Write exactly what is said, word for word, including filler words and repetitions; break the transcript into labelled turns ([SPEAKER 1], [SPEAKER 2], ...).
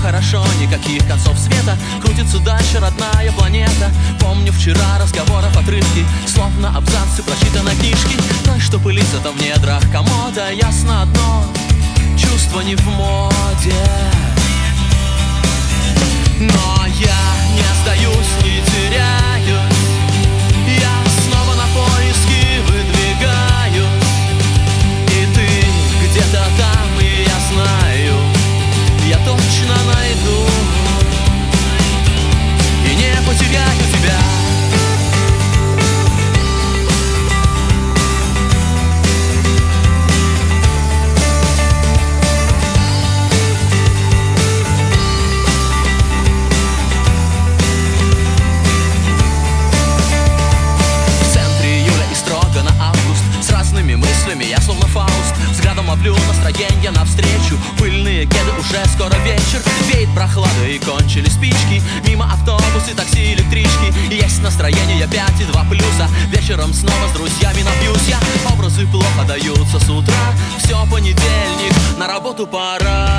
[SPEAKER 1] хорошо, никаких концов света. Крутится дальше родная планета. Помню вчера разговоров отрывки, словно абзацы прочитанной книжки. Той, что пылится-то в недрах комода. Ясно одно, чувство не в моде. Но я не сдаюсь, не теряюсь. Я снова на поиски выдвигаюсь. И ты где-то там, и я знаю, я точно найду и не потеряю тебя. Я словно Фауст, взглядом ловлю настроение навстречу. Пыльные кеды, уже скоро вечер. Веет прохлада и кончились спички. Мимо автобусы, такси, электрички. И есть настроение пять и два плюса. Вечером снова с друзьями напьюсь я. Образы плохо даются с утра. Все понедельник, на работу пора.